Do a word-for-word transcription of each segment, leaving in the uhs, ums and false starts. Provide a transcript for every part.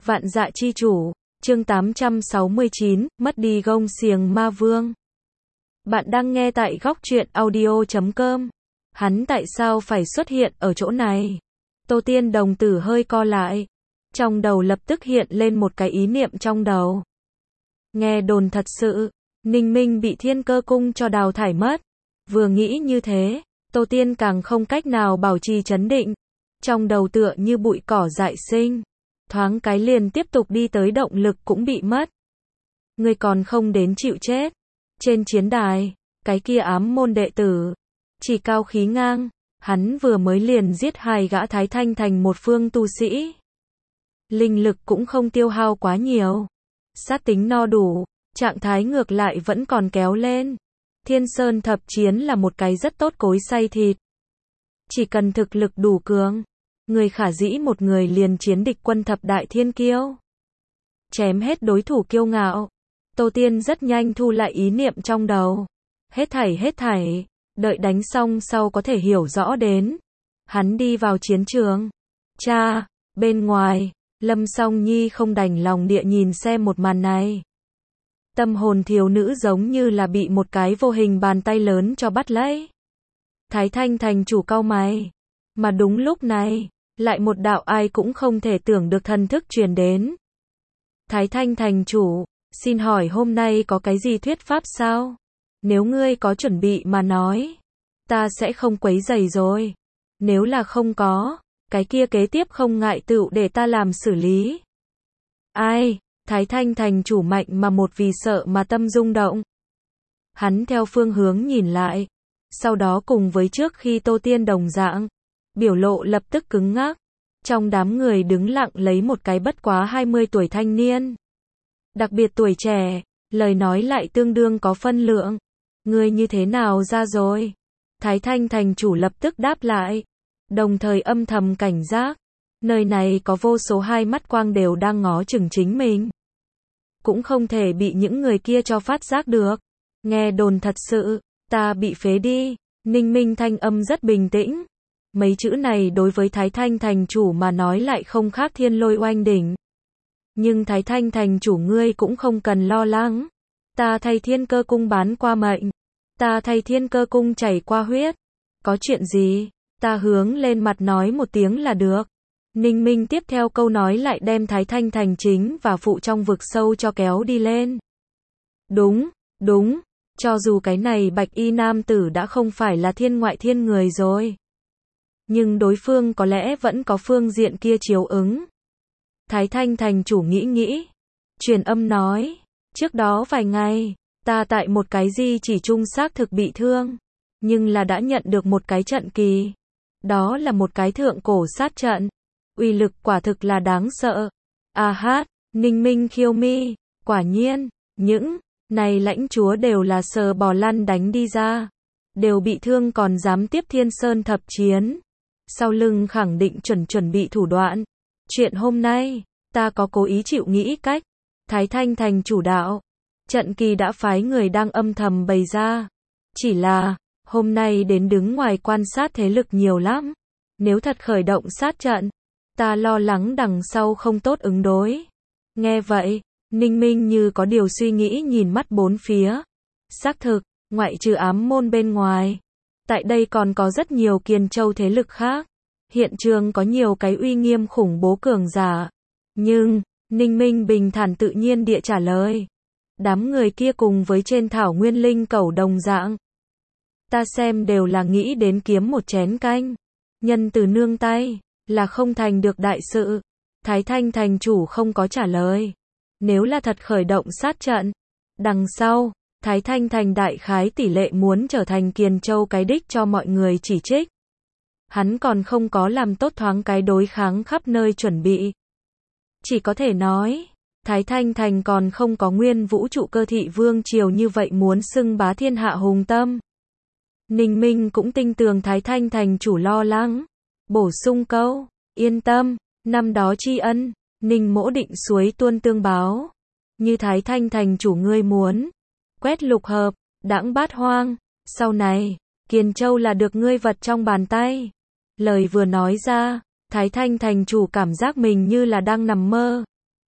Vạn Dạ Chi Chủ, chương tám trăm sáu mươi chín, mất đi gông xiềng ma vương. Bạn đang nghe tại góc truyện audio chấm com. Hắn tại sao phải xuất hiện ở chỗ này? Tô Tiên đồng tử hơi co lại. Trong đầu lập tức hiện lên một cái ý niệm trong đầu. Nghe đồn thật sự, Ninh Minh bị Thiên Cơ Cung cho đào thải mất. Vừa nghĩ như thế, Tô Tiên càng không cách nào bảo trì trấn định. Trong đầu tựa như bụi cỏ dại sinh. Thoáng cái liền tiếp tục đi tới động lực cũng bị mất. Ngươi còn không đến chịu chết. Trên chiến đài, cái kia ám môn đệ tử, chỉ cao khí ngang, hắn vừa mới liền giết hai gã Thái Thanh thành một phương tu sĩ. Linh lực cũng không tiêu hao quá nhiều. Sát tính no đủ, trạng thái ngược lại vẫn còn kéo lên. Thiên Sơn thập chiến là một cái rất tốt cối xay thịt. Chỉ cần thực lực đủ cường, người khả dĩ một người liền chiến địch quân thập đại thiên kiêu. Chém hết đối thủ kiêu ngạo. Tô Tiên rất nhanh thu lại ý niệm trong đầu. Hết thảy hết thảy, đợi đánh xong sau có thể hiểu rõ đến. Hắn đi vào chiến trường. Cha, bên ngoài, Lâm Song Nhi không đành lòng địa nhìn xem một màn này. Tâm hồn thiếu nữ giống như là bị một cái vô hình bàn tay lớn cho bắt lấy. Thái Thanh thành chủ cau mày. Mà đúng lúc này, lại một đạo ai cũng không thể tưởng được thần thức truyền đến. Thái Thanh thành chủ, xin hỏi hôm nay có cái gì thuyết pháp sao? Nếu ngươi có chuẩn bị mà nói, ta sẽ không quấy rầy rồi. Nếu là không có, cái kia kế tiếp không ngại tựu để ta làm xử lý. Ai? Thái Thanh thành chủ mạnh mà một vì sợ mà tâm rung động. Hắn theo phương hướng nhìn lại, sau đó cùng với trước khi Tô Tiên đồng dạng, biểu lộ lập tức cứng ngắc. Trong đám người đứng lặng lấy một cái bất quá hai mươi tuổi thanh niên. Đặc biệt tuổi trẻ, lời nói lại tương đương có phân lượng. Ngươi như thế nào ra rồi? Thái Thanh thành chủ lập tức đáp lại, đồng thời âm thầm cảnh giác. Nơi này có vô số hai mắt quang đều đang ngó chừng chính mình. Cũng không thể bị những người kia cho phát giác được. Nghe đồn thật sự, ta bị phế đi. Ninh Minh thanh âm rất bình tĩnh. Mấy chữ này đối với Thái Thanh thành chủ mà nói lại không khác thiên lôi oanh đỉnh. Nhưng Thái Thanh thành chủ ngươi cũng không cần lo lắng. Ta thay Thiên Cơ Cung bán qua mệnh. Ta thay Thiên Cơ Cung chảy qua huyết. Có chuyện gì, ta hướng lên mặt nói một tiếng là được. Ninh Minh tiếp theo câu nói lại đem Thái Thanh thành chính và phụ trong vực sâu cho kéo đi lên. Đúng, đúng, cho dù cái này bạch y nam tử đã không phải là thiên ngoại thiên người rồi. Nhưng đối phương có lẽ vẫn có phương diện kia chiếu ứng. Thái Thanh thành chủ nghĩ nghĩ. Truyền âm nói, trước đó vài ngày, ta tại một cái di chỉ trung xác thực bị thương. Nhưng là đã nhận được một cái trận kỳ. Đó là một cái thượng cổ sát trận. Uy lực quả thực là đáng sợ. A hát, Ninh Minh khiêu mi, quả nhiên, những này lãnh chúa đều là sờ bò lăn đánh đi ra. Đều bị thương còn dám tiếp Thiên Sơn thập chiến. Sau lưng khẳng định chuẩn chuẩn bị thủ đoạn. Chuyện hôm nay, ta có cố ý chịu nghĩ cách. Thái Thanh thành chủ đạo. Trận kỳ đã phái người đang âm thầm bày ra. Chỉ là, hôm nay đến đứng ngoài quan sát thế lực nhiều lắm. Nếu thật khởi động sát trận, ta lo lắng đằng sau không tốt ứng đối. Nghe vậy, Ninh Minh như có điều suy nghĩ nhìn mắt bốn phía. Xác thực, ngoại trừ ám môn bên ngoài. Tại đây còn có rất nhiều Kiền Châu thế lực khác. Hiện trường có nhiều cái uy nghiêm khủng bố cường giả. Nhưng, Ninh Minh bình thản tự nhiên địa trả lời. Đám người kia cùng với trên thảo nguyên linh cẩu đồng dạng. Ta xem đều là nghĩ đến kiếm một chén canh. Nhân từ nương tay, là không thành được đại sự. Thái Thanh thành chủ không có trả lời. Nếu là thật khởi động sát trận, đằng sau, Thái Thanh thành đại khái tỷ lệ muốn trở thành Kiền Châu cái đích cho mọi người chỉ trích. Hắn còn không có làm tốt thoáng cái đối kháng khắp nơi chuẩn bị. Chỉ có thể nói, Thái Thanh thành còn không có nguyên vũ trụ cơ thị vương triều như vậy muốn xưng bá thiên hạ hùng tâm. Ninh Minh cũng tin tưởng Thái Thanh thành chủ lo lắng. Bổ sung câu, yên tâm, năm đó tri ân, Ninh mỗ định suối tuôn tương báo. Như Thái Thanh thành chủ ngươi muốn. Quét lục hợp, đãng bát hoang. Sau này, Kiền Châu là được ngươi vật trong bàn tay. Lời vừa nói ra, Thái Thanh thành chủ cảm giác mình như là đang nằm mơ.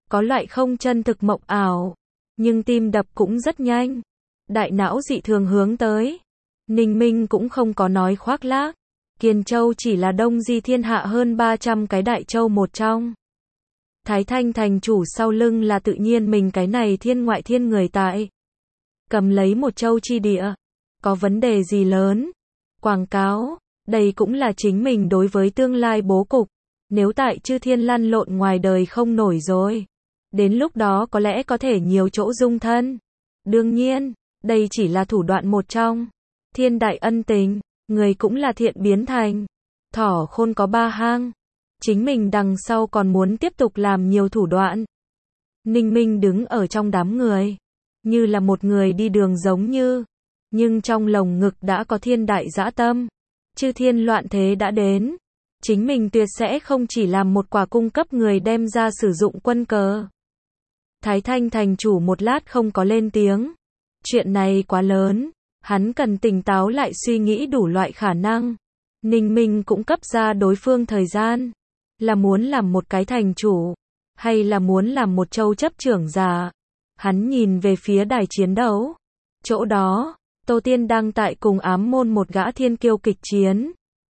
có loại không chân thực mộng ảo, nhưng tim đập cũng rất nhanh. Đại não dị thường hướng tới. Ninh Minh cũng không có nói khoác lác. Kiền Châu chỉ là đông di thiên hạ hơn ba trăm cái đại châu một trong. Thái Thanh thành chủ sau lưng là tự nhiên mình cái này thiên ngoại thiên người tại. Cầm lấy một châu chi địa. Có vấn đề gì lớn? Quảng cáo, đây cũng là chính mình đối với tương lai bố cục. Nếu tại chư thiên lăn lộn ngoài đời không nổi rồi. Đến lúc đó có lẽ có thể nhiều chỗ dung thân. Đương nhiên, đây chỉ là thủ đoạn một trong. Thiên đại ân tình, người cũng là thiện biến thành. Thỏ khôn có ba hang. Chính mình đằng sau còn muốn tiếp tục làm nhiều thủ đoạn. Ninh Minh đứng ở trong đám người. Như là một người đi đường giống như. Nhưng trong lồng ngực đã có thiên đại dã tâm. Chư thiên loạn thế đã đến. Chính mình tuyệt sẽ không chỉ làm một quả cung cấp người đem ra sử dụng quân cờ. Thái Thanh thành chủ một lát không có lên tiếng. Chuyện này quá lớn. Hắn cần tỉnh táo lại suy nghĩ đủ loại khả năng. Ninh Minh cũng cấp ra đối phương thời gian. Là muốn làm một cái thành chủ. Hay là muốn làm một châu chấp trưởng giả. Hắn nhìn về phía đài chiến đấu. Chỗ đó, Tô Tiên đang tại cùng ám môn một gã thiên kiêu kịch chiến.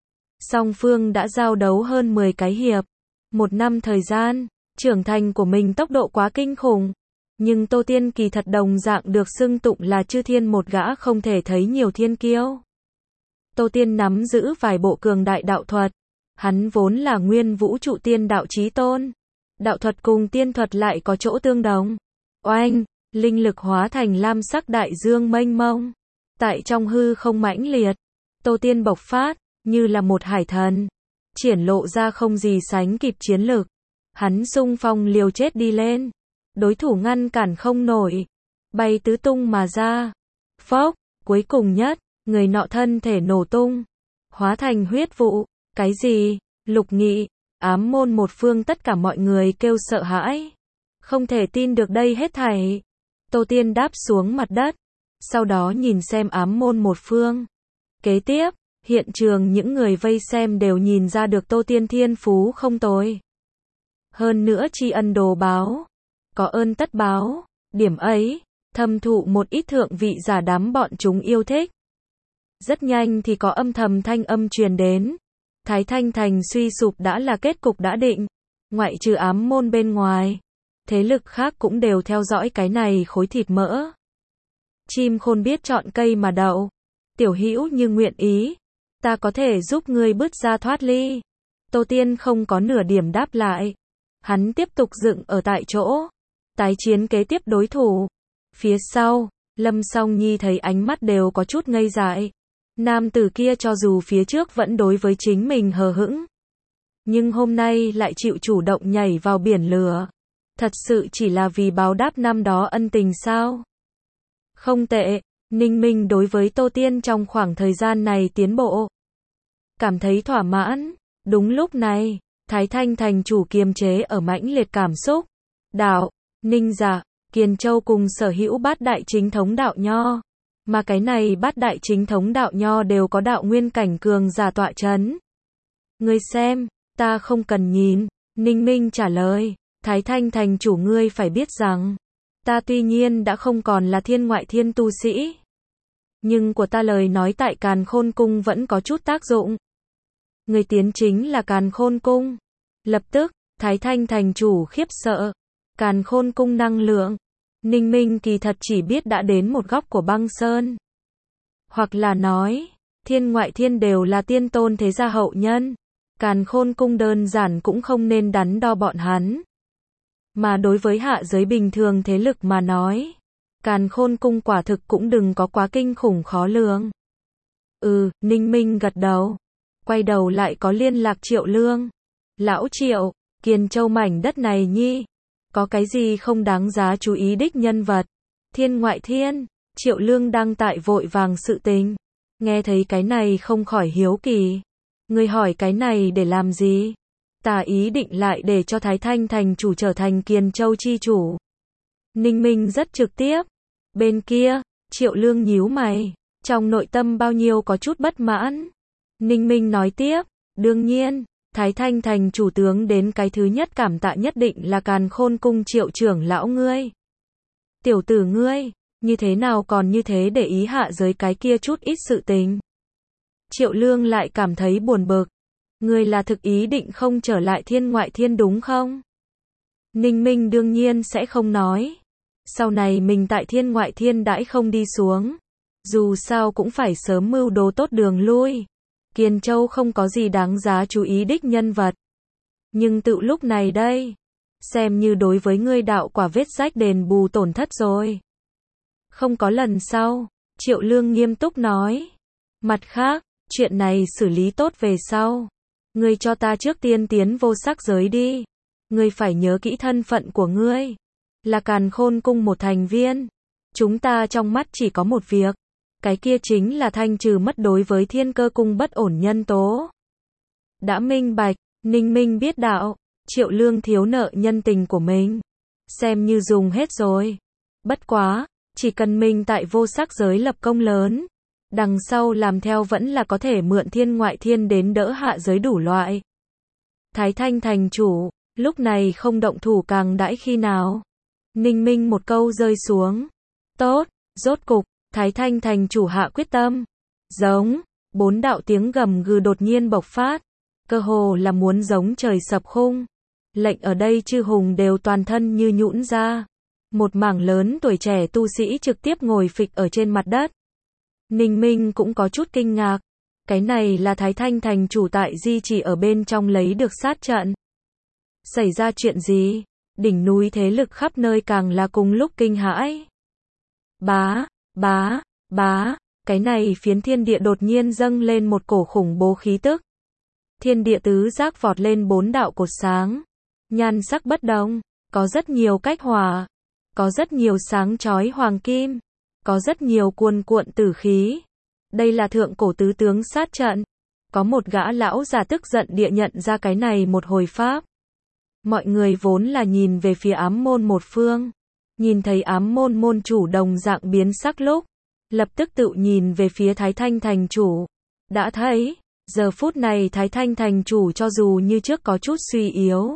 Song phương đã giao đấu hơn mười cái hiệp. Một năm thời gian, trưởng thành của mình tốc độ quá kinh khủng. Nhưng Tô Tiên kỳ thật đồng dạng được xưng tụng là chư thiên một gã không thể thấy nhiều thiên kiêu. Tô Tiên nắm giữ vài bộ cường đại đạo thuật. Hắn vốn là nguyên vũ trụ tiên đạo chí tôn. Đạo thuật cùng tiên thuật lại có chỗ tương đồng. Oanh, linh lực hóa thành lam sắc đại dương mênh mông. Tại trong hư không mãnh liệt, Tô Tiên bộc phát, như là một hải thần. Triển lộ ra không gì sánh kịp chiến lực. Hắn xung phong liều chết đi lên. Đối thủ ngăn cản không nổi. Bay tứ tung mà ra. Phốc, cuối cùng nhất, người nọ thân thể nổ tung. Hóa thành huyết vụ. Cái gì? Lục Nghị, ám môn một phương tất cả mọi người kêu sợ hãi. Không thể tin được đây hết thảy. Tô Tiên đáp xuống mặt đất. Sau đó nhìn xem ám môn một phương. Kế tiếp, hiện trường những người vây xem đều nhìn ra được Tô Tiên thiên phú không tồi. Hơn nữa tri ân đồ báo. Có ơn tất báo. Điểm ấy, thâm thụ một ít thượng vị giả đám bọn chúng yêu thích. Rất nhanh thì có âm thầm thanh âm truyền đến. Thái Thanh thành suy sụp đã là kết cục đã định. Ngoại trừ ám môn bên ngoài. Thế lực khác cũng đều theo dõi cái này khối thịt mỡ. Chim khôn biết chọn cây mà đậu. Tiểu hữu như nguyện ý. Ta có thể giúp ngươi bứt ra thoát ly. Tô Tiên không có nửa điểm đáp lại. Hắn tiếp tục dựng ở tại chỗ. Tái chiến kế tiếp đối thủ. Phía sau, Lâm Song Nhi thấy ánh mắt đều có chút ngây dại. Nam tử kia cho dù phía trước vẫn đối với chính mình hờ hững. Nhưng hôm nay lại chịu chủ động nhảy vào biển lửa. Thật sự chỉ là vì báo đáp năm đó ân tình sao? Không tệ, Ninh Minh đối với Tô Tiên trong khoảng thời gian này tiến bộ. Cảm thấy thỏa mãn. Đúng lúc này, Thái Thanh thành chủ kiềm chế ở mãnh liệt cảm xúc. Đạo, Ninh giả, Kiền Châu cùng sở hữu bát đại chính thống đạo nho. Mà cái này bát đại chính thống đạo nho đều có đạo nguyên cảnh cường giả tọa chấn. Ngươi xem, ta không cần nhìn. Ninh Minh trả lời, Thái Thanh thành chủ ngươi phải biết rằng, ta tuy nhiên đã không còn là thiên ngoại thiên tu sĩ. Nhưng của ta lời nói tại Càn Khôn Cung vẫn có chút tác dụng. Người tiến chính là Càn Khôn Cung. Lập tức, Thái Thanh thành chủ khiếp sợ. Càn Khôn Cung năng lượng. Ninh Minh kỳ thật chỉ biết đã đến một góc của băng sơn. Hoặc là nói, thiên ngoại thiên đều là tiên tôn thế gia hậu nhân. Càn Khôn Cung đơn giản cũng không nên đắn đo bọn hắn. Mà đối với hạ giới bình thường thế lực mà nói, Càn Khôn Cung quả thực cũng đừng có quá kinh khủng khó lường. Ừ, Ninh Minh gật đầu. Quay đầu lại có liên lạc Triệu Lương. Lão Triệu, Kiền Châu mảnh đất này nhi. Có cái gì không đáng giá chú ý đích nhân vật? Thiên ngoại thiên, Triệu Lương đang tại vội vàng sự tình. Nghe thấy cái này không khỏi hiếu kỳ. Người hỏi cái này để làm gì? Ta ý định lại để cho Thái Thanh thành chủ trở thành Kiền Châu chi chủ. Ninh Minh rất trực tiếp. Bên kia, Triệu Lương nhíu mày. Trong nội tâm bao nhiêu có chút bất mãn. Ninh Minh nói tiếp. Đương nhiên, Thái Thanh thành chủ tướng đến cái thứ nhất cảm tạ nhất định là Càn Khôn cung Triệu trưởng lão ngươi. Tiểu tử ngươi, như thế nào còn như thế để ý hạ giới cái kia chút ít sự tình. Triệu Lương lại cảm thấy buồn bực. Ngươi là thực ý định không trở lại thiên ngoại thiên đúng không? Ninh Minh đương nhiên sẽ không nói. Sau này mình tại thiên ngoại thiên đãi không đi xuống. Dù sao cũng phải sớm mưu đồ tốt đường lui. Kiền Châu không có gì đáng giá chú ý đích nhân vật. Nhưng tự lúc này đây, xem như đối với ngươi đạo quả vết rách đền bù tổn thất rồi. Không có lần sau, Triệu Lương nghiêm túc nói. Mặt khác, chuyện này xử lý tốt về sau. Ngươi cho ta trước tiên tiến vô sắc giới đi. Ngươi phải nhớ kỹ thân phận của ngươi. Là Càn Khôn cung một thành viên. Chúng ta trong mắt chỉ có một việc. Cái kia chính là thanh trừ mất đối với Thiên Cơ cung bất ổn nhân tố. Đã minh bạch, Ninh Minh biết đạo. Triệu Lương thiếu nợ nhân tình của mình. Xem như dùng hết rồi. Bất quá, chỉ cần mình tại vô sắc giới lập công lớn. Đằng sau làm theo vẫn là có thể mượn thiên ngoại thiên đến đỡ hạ giới đủ loại. Thái Thanh thành chủ, lúc này không động thủ càng đãi khi nào. Ninh Minh một câu rơi xuống. Tốt, rốt cục, Thái Thanh thành chủ hạ quyết tâm. Giống, bốn đạo tiếng gầm gừ đột nhiên bộc phát. Cơ hồ là muốn giống trời sập khung. Lệnh ở đây chư hùng đều toàn thân như nhũn ra. Một mảng lớn tuổi trẻ tu sĩ trực tiếp ngồi phịch ở trên mặt đất. Ninh Minh cũng có chút kinh ngạc. Cái này là Thái Thanh thành chủ tại di chỉ ở bên trong lấy được sát trận. Xảy ra chuyện gì? Đỉnh núi thế lực khắp nơi càng là cùng lúc kinh hãi. Bá, bá, bá, cái này phiến thiên địa đột nhiên dâng lên một cổ khủng bố khí tức. Thiên địa tứ giác vọt lên bốn đạo cột sáng. Nhan sắc bất đồng, có rất nhiều cách hòa, có rất nhiều sáng chói hoàng kim, có rất nhiều cuồn cuộn tử khí. Đây là thượng cổ tứ tướng sát trận. Có một gã lão già tức giận địa nhận ra cái này một hồi pháp. Mọi người vốn là nhìn về phía ám môn một phương. Nhìn thấy ám môn môn chủ đồng dạng biến sắc lúc. Lập tức tự nhìn về phía Thái Thanh thành chủ. Đã thấy, giờ phút này Thái Thanh thành chủ cho dù như trước có chút suy yếu.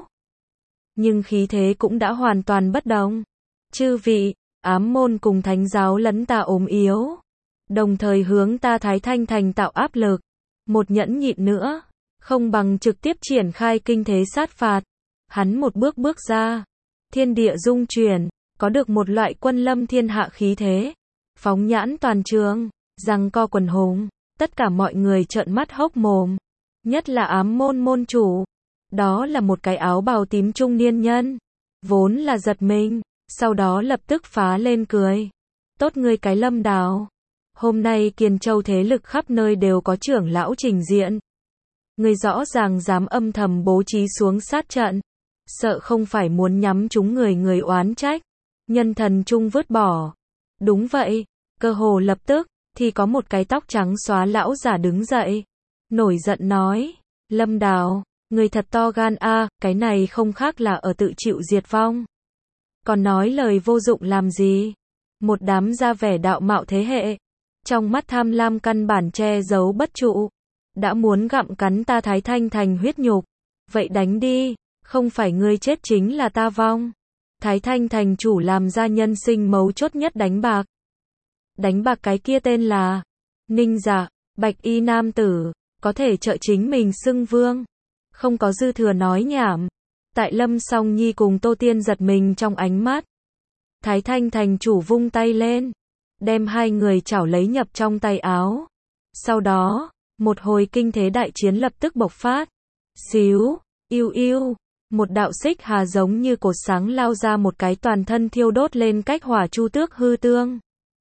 Nhưng khí thế cũng đã hoàn toàn bất đồng. Chư vị, ám môn cùng thánh giáo lẫn ta ốm yếu. Đồng thời hướng ta Thái Thanh thành tạo áp lực. Một nhẫn nhịn nữa. Không bằng trực tiếp triển khai kinh thế sát phạt. Hắn một bước bước ra. Thiên địa rung chuyển. Có được một loại quân lâm thiên hạ khí thế. Phóng nhãn toàn trường. Giằng co quần hùng. Tất cả mọi người trợn mắt hốc mồm. Nhất là ám môn môn chủ. Đó là một cái áo bào tím trung niên nhân. Vốn là giật mình. Sau đó lập tức phá lên cười. Tốt ngươi cái Lâm Đào. Hôm nay Kiền Châu thế lực khắp nơi đều có trưởng lão trình diện. Ngươi rõ ràng dám âm thầm bố trí xuống sát trận. Sợ không phải muốn nhắm chúng người người oán trách. Nhân thần chung vứt bỏ. Đúng vậy. Cơ hồ lập tức, thì có một cái tóc trắng xóa lão giả đứng dậy. Nổi giận nói. Lâm Đào, ngươi thật to gan a, cái này không khác là ở tự chịu diệt vong. Còn nói lời vô dụng làm gì? Một đám ra vẻ đạo mạo thế hệ. Trong mắt tham lam căn bản che giấu bất trụ. Đã muốn gặm cắn ta Thái Thanh thành huyết nhục. Vậy đánh đi, không phải ngươi chết chính là ta vong. Thái Thanh thành chủ làm ra nhân sinh mấu chốt nhất đánh bạc. Đánh bạc cái kia tên là Ninh Dạ, bạch y nam tử, có thể trợ chính mình xưng vương. Không có dư thừa nói nhảm. Tại Lâm Song Nhi cùng Tô Tiên giật mình trong ánh mắt. Thái Thanh thành chủ vung tay lên. Đem hai người chảo lấy nhập trong tay áo. Sau đó, một hồi kinh thế đại chiến lập tức bộc phát. Xíu, yêu yêu. Một đạo xích hà giống như cột sáng lao ra một cái toàn thân thiêu đốt lên cách hỏa chu tước hư tương.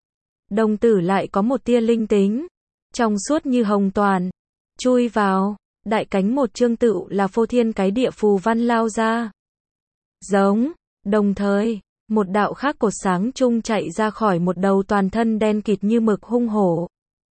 Đồng tử lại có một tia linh tính. Trong suốt như hồng toàn. Chui vào. Đại cánh một chương tựu là phô thiên cái địa phù văn lao ra. Giống. Đồng thời, một đạo khác cột sáng chung chạy ra khỏi một đầu toàn thân đen kịt như mực hung hổ.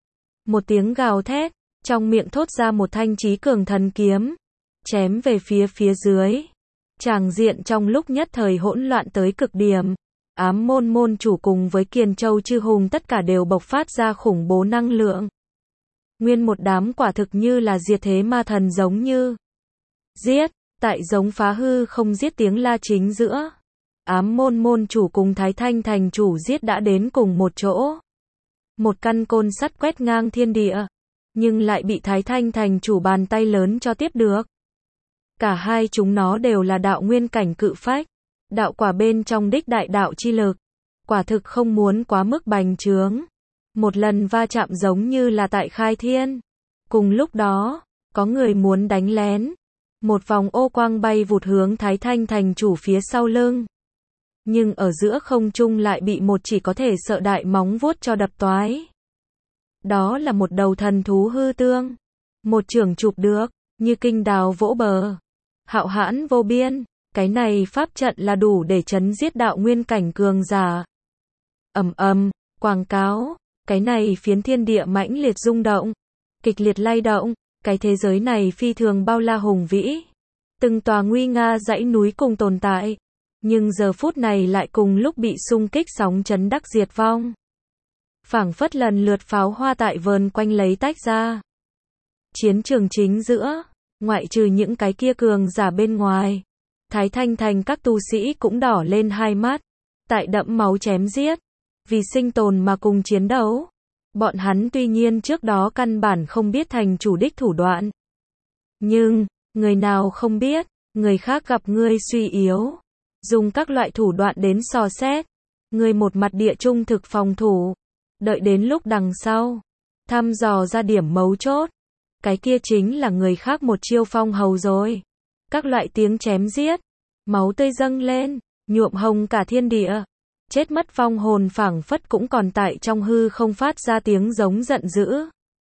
Một tiếng gào thét, trong miệng thốt ra một thanh chí cường thần kiếm. Chém về phía phía dưới. Tràng diện trong lúc nhất thời hỗn loạn tới cực điểm. Ám môn môn chủ cùng với Kiền Châu chư hùng tất cả đều bộc phát ra khủng bố năng lượng. Nguyên một đám quả thực như là diệt thế ma thần giống như. Giết, tại giống phá hư không giết tiếng la chính giữa. Ám môn môn chủ cùng Thái Thanh thành chủ giết đã đến cùng một chỗ. Một căn côn sắt quét ngang thiên địa, nhưng lại bị Thái Thanh thành chủ bàn tay lớn cho tiếp được. Cả hai chúng nó đều là đạo nguyên cảnh cự phách, đạo quả bên trong đích đại đạo chi lực. Quả thực không muốn quá mức bành trướng. Một lần va chạm giống như là tại khai thiên. Cùng lúc đó, có người muốn đánh lén. Một vòng ô quang bay vụt hướng Thái Thanh thành chủ phía sau lưng. Nhưng ở giữa không trung lại bị một chỉ có thể sợ đại móng vuốt cho đập toái. Đó là một đầu thần thú hư tương. Một chưởng chụp được, như kinh đào vỗ bờ. Hạo hãn vô biên, cái này pháp trận là đủ để chấn giết đạo nguyên cảnh cường giả. Ầm ầm, quảng cáo, cái này phiến thiên địa mãnh liệt rung động, kịch liệt lay động, cái thế giới này phi thường bao la hùng vĩ. Từng tòa nguy nga dãy núi cùng tồn tại, nhưng giờ phút này lại cùng lúc bị xung kích sóng chấn đắc diệt vong. Phảng phất lần lượt pháo hoa tại vờn quanh lấy tách ra. Chiến trường chính giữa, ngoại trừ những cái kia cường giả bên ngoài, Thái Thanh thành các tu sĩ cũng đỏ lên hai mắt, tại đẫm máu chém giết, vì sinh tồn mà cùng chiến đấu. Bọn hắn tuy nhiên trước đó căn bản không biết thành chủ đích thủ đoạn. Nhưng, người nào không biết, người khác gặp ngươi suy yếu, dùng các loại thủ đoạn đến dò xét, ngươi một mặt địa trung thực phòng thủ, đợi đến lúc đằng sau, thăm dò ra điểm mấu chốt, cái kia chính là người khác một chiêu phong hầu rồi. Các loại tiếng chém giết, máu tươi dâng lên, nhuộm hồng cả thiên địa. Chết mất vong hồn phảng phất cũng còn tại trong hư không phát ra tiếng giống giận dữ.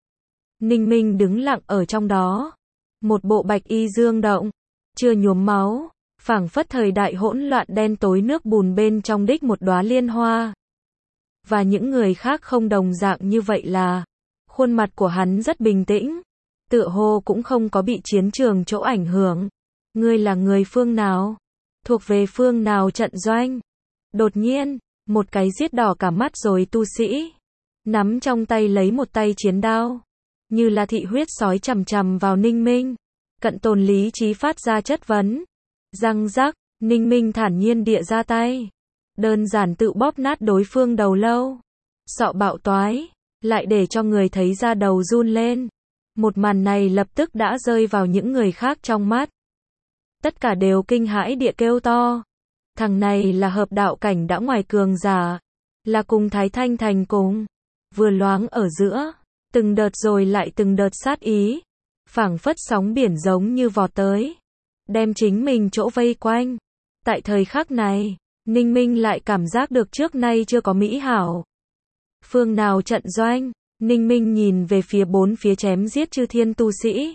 Ninh Minh đứng lặng ở trong đó. Một bộ bạch y dương động, chưa nhuốm máu, phảng phất thời đại hỗn loạn đen tối nước bùn bên trong đích một đóa liên hoa. Và những người khác không đồng dạng như vậy là, khuôn mặt của hắn rất bình tĩnh, tựa hồ cũng không có bị chiến trường chỗ ảnh hưởng. Ngươi là người phương nào? Thuộc về phương nào trận doanh? Đột nhiên, một cái giết đỏ cả mắt rồi tu sĩ, nắm trong tay lấy một tay chiến đao, như là thị huyết sói chằm chằm vào Ninh Minh. Cận tồn lý trí phát ra chất vấn. Răng rắc, Ninh Minh thản nhiên địa ra tay, đơn giản tự bóp nát đối phương đầu lâu. Sọ bạo toái, lại để cho người thấy da đầu run lên. Một màn này lập tức đã rơi vào những người khác trong mắt. Tất cả đều kinh hãi địa kêu to. Thằng này là hợp đạo cảnh đã ngoài cường giả, là cùng Thái Thanh thành cùng. Vừa loáng ở giữa, từng đợt rồi lại từng đợt sát ý, phảng phất sóng biển giống như vọt tới, đem chính mình chỗ vây quanh. Tại thời khắc này, Ninh Minh lại cảm giác được trước nay chưa có mỹ hảo. Phương nào trận doanh? Ninh Minh nhìn về phía bốn phía chém giết chư thiên tu sĩ.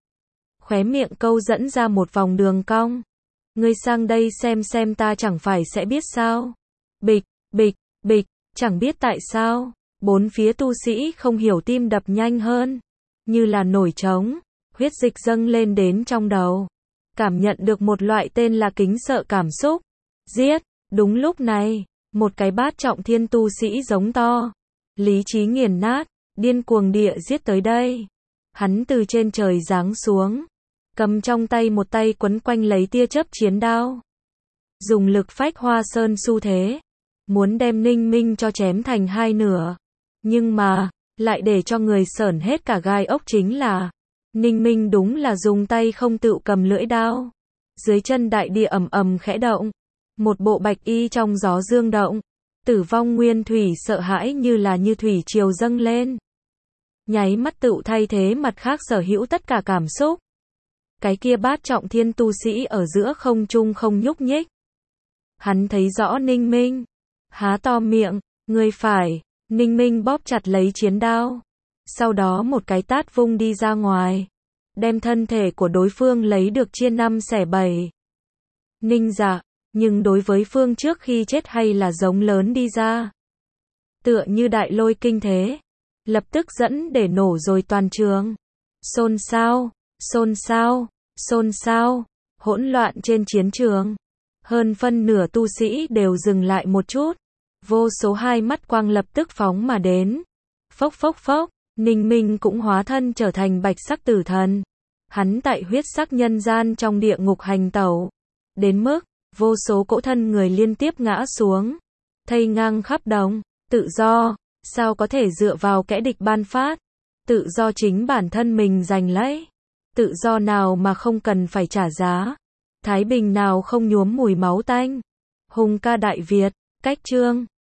Khóe miệng câu dẫn ra một vòng đường cong. Ngươi sang đây xem xem ta chẳng phải sẽ biết sao? Bịch, bịch, bịch, chẳng biết tại sao, bốn phía tu sĩ không hiểu tim đập nhanh hơn, như là nổi trống, huyết dịch dâng lên đến trong đầu. Cảm nhận được một loại tên là kính sợ cảm xúc. Giết, đúng lúc này, một cái bát trọng thiên tu sĩ giống to. Lý trí nghiền nát, điên cuồng địa giết tới đây. Hắn từ trên trời giáng xuống, cầm trong tay một tay quấn quanh lấy tia chớp chiến đao. Dùng lực phách hoa sơn xu thế, muốn đem Ninh Minh cho chém thành hai nửa. Nhưng mà, lại để cho người sởn hết cả gai ốc chính là, Ninh Minh đúng là dùng tay không tự cầm lưỡi đao. Dưới chân đại địa ầm ầm khẽ động, một bộ bạch y trong gió dương động, tử vong nguyên thủy sợ hãi như là như thủy triều dâng lên. Nháy mắt tự thay thế mặt khác sở hữu tất cả cảm xúc. Cái kia bát trọng thiên tu sĩ ở giữa không trung không nhúc nhích. Hắn thấy rõ Ninh Minh, há to miệng, người phải. Ninh Minh bóp chặt lấy chiến đao, sau đó một cái tát vung đi ra ngoài, đem thân thể của đối phương lấy được chia năm xẻ bảy. Ninh dạ, nhưng đối với phương trước khi chết hay là giống lớn đi ra. Tựa như đại lôi kinh thế, lập tức dẫn để nổ rồi toàn trường. Xôn xao, xôn xao, xôn xao, hỗn loạn trên chiến trường. Hơn phân nửa tu sĩ đều dừng lại một chút. Vô số hai mắt quang lập tức phóng mà đến. Phốc phốc phốc, Ninh Minh cũng hóa thân trở thành bạch sắc tử thần. Hắn tại huyết sắc nhân gian trong địa ngục hành tẩu. Đến mức, vô số cỗ thân người liên tiếp ngã xuống. Thây ngang khắp đồng. Tự do, sao có thể dựa vào kẻ địch ban phát. Tự do chính bản thân mình giành lấy. Tự do nào mà không cần phải trả giá. Thái bình nào không nhuốm mùi máu tanh. Hùng ca Đại Việt, cách chương.